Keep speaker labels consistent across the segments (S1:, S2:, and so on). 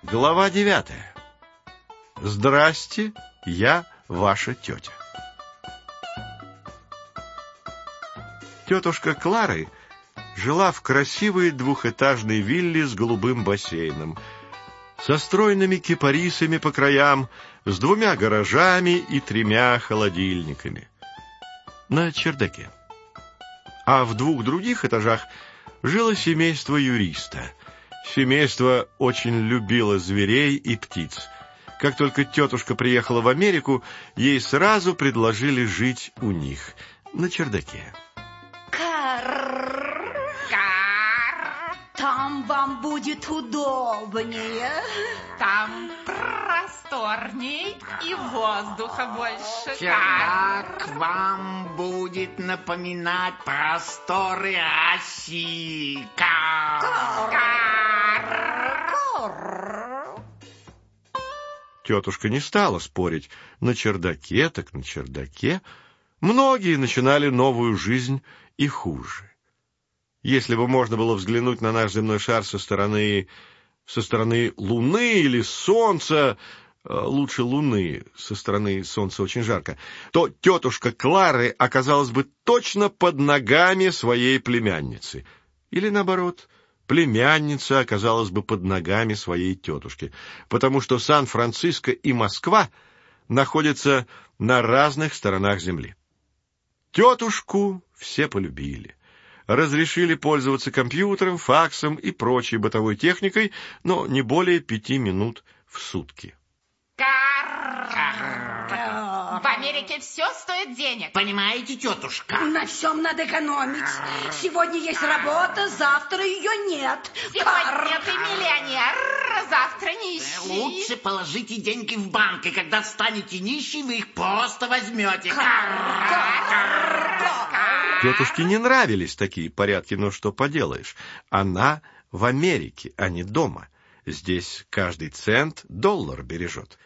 S1: Глава 9. Здрасте, я ваша тетя. Тетушка Клары жила в красивой двухэтажной вилле с голубым бассейном, со стройными кипарисами по краям, с 2 гаражами и 3 холодильниками на чердаке. А в 2 других этажах жило семейство юриста. Семейство очень любило зверей и птиц. Как только тетушка приехала в Америку, ей сразу предложили жить у них, на чердаке.
S2: Там вам будет удобнее.
S3: Там просторней и воздуха больше.
S4: Чердак вам будет напоминать просторы России.
S1: Тетушка не стала спорить. На чердаке, так на чердаке. Многие начинали новую жизнь и хуже. Если бы можно было взглянуть на наш земной шар со стороны Луны или Солнца, лучше Луны, со стороны Солнца очень жарко, то тетушка Клары оказалась бы точно под ногами своей племянницы. Или наоборот, племянница оказалась бы под ногами своей тетушки, потому что Сан-Франциско и Москва находятся на разных сторонах Земли. Тетушку все полюбили. Разрешили пользоваться компьютером, факсом и прочей бытовой техникой, но не более 5 минут в сутки.
S3: В Америке все стоит денег.
S4: Понимаете, тетушка?
S2: На всем надо экономить. Сегодня есть работа, завтра ее нет.
S3: Сегодня ты миллионер, завтра нищий.
S4: Лучше положите деньги в банк, и когда станете нищий, вы их просто возьмете.
S1: Тетушке не нравились такие порядки, но что поделаешь? Она в Америке, а не дома. Здесь каждый цент доллар бережет.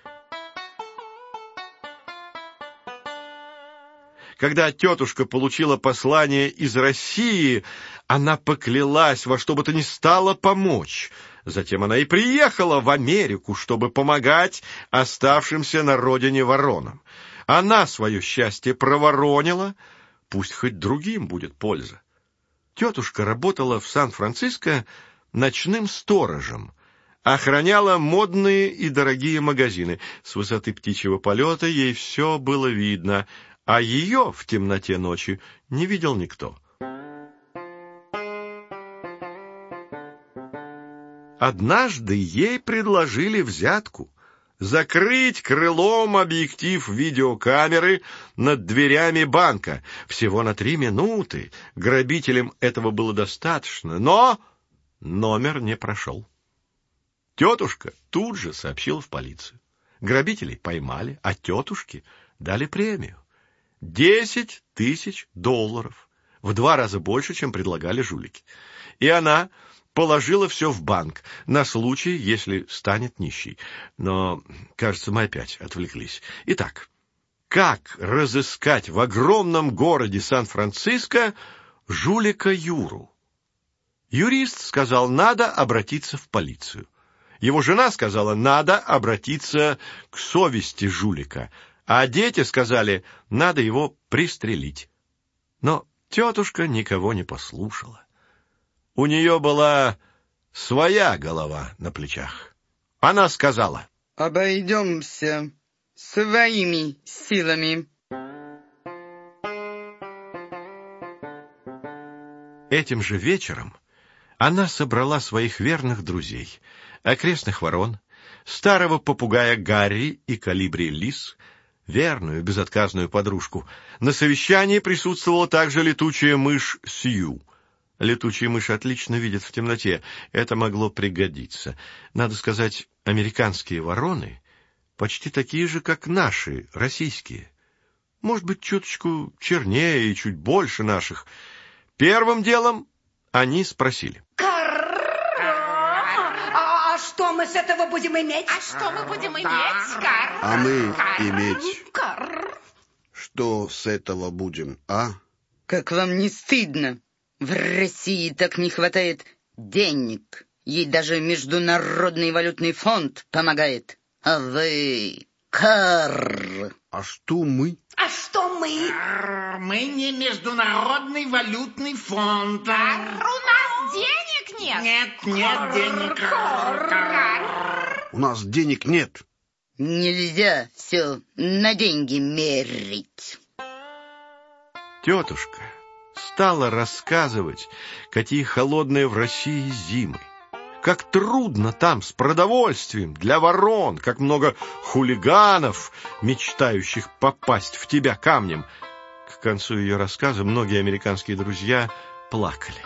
S1: Когда тетушка получила послание из России, она поклялась во что бы то ни стало помочь. Затем она и приехала в Америку, чтобы помогать оставшимся на родине воронам. Она свое счастье проворонила, пусть хоть другим будет польза. Тетушка работала в Сан-Франциско ночным сторожем, охраняла модные и дорогие магазины. С высоты птичьего полета ей все было видно, а ее в темноте ночи не видел никто. Однажды ей предложили взятку — закрыть крылом объектив видеокамеры над дверями банка. Всего на 3 минуты. Грабителям этого было достаточно, но номер не прошел. Тетушка тут же сообщила в полицию. Грабителей поймали, а тетушке дали премию. $10 000, в 2 раза больше, чем предлагали жулики. И она положила все в банк на случай, если станет нищей. Но, кажется, мы опять отвлеклись. Итак, как разыскать в огромном городе Сан-Франциско жулика Юру? Юрист сказал, надо обратиться в полицию. Его жена сказала, надо обратиться к совести жулика. А дети сказали, надо его пристрелить. Но тетушка никого не послушала. У нее была своя голова на плечах. Она сказала:
S5: обойдемся своими силами.
S1: Этим же вечером она собрала своих верных друзей, окрестных ворон, старого попугая Гарри и колибри Лис, верную, безотказную подружку. На совещании присутствовала также летучая мышь Сью. Летучие мыши отлично видят в темноте. Это могло пригодиться. Надо сказать, американские вороны почти такие же, как наши, российские. Может быть, чуточку чернее и чуть больше наших. Первым делом они спросили:
S2: А что мы с этого будем иметь?
S3: А что мы будем иметь, Кар?
S6: А мы иметь. Что с этого будем, а?
S5: Как вам не стыдно? В России так не хватает денег. Ей даже Международный валютный фонд помогает. А вы... карр.
S6: А что мы?
S2: А что мы?
S4: Мы не Международный валютный фонд.
S3: У нас денег нет.
S4: Нет денег.
S6: У нас денег нет.
S5: Нельзя все на деньги мерить.
S1: Тетушка стала рассказывать, какие холодные в России зимы, как трудно там с продовольствием для ворон, как много хулиганов, мечтающих попасть в тебя камнем. К концу ее рассказа многие американские друзья плакали.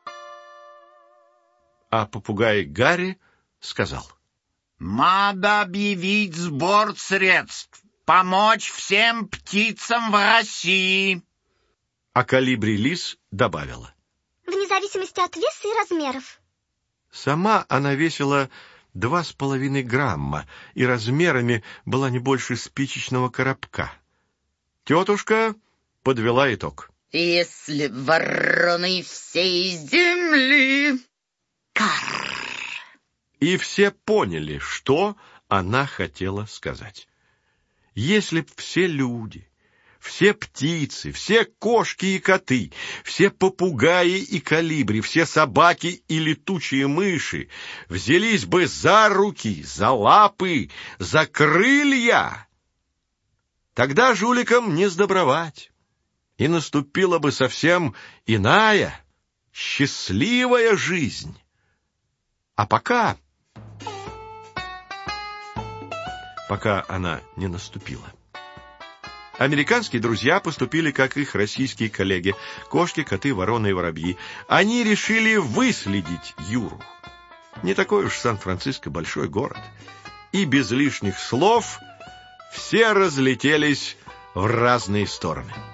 S1: А попугай Гарри сказал:
S4: Надо объявить сбор средств, помочь всем птицам в России.
S1: А Колибри-лис добавила:
S7: Вне зависимости от веса и размеров.
S1: Сама она весила 2,5 грамма и размерами была не больше спичечного коробка. Тетушка подвела итог.
S5: Если вороны всей земли... карр.
S1: И все поняли, что она хотела сказать. Если б все люди, все птицы, все кошки и коты, все попугаи и колибри, все собаки и летучие мыши взялись бы за руки, за лапы, за крылья, тогда жуликам не сдобровать, и наступила бы совсем иная, счастливая жизнь. А пока она не наступила. Американские друзья поступили, как их российские коллеги: кошки, коты, вороны и воробьи. Они решили выследить Юру. Не такой уж Сан-Франциско большой город. И без лишних слов все разлетелись в разные стороны.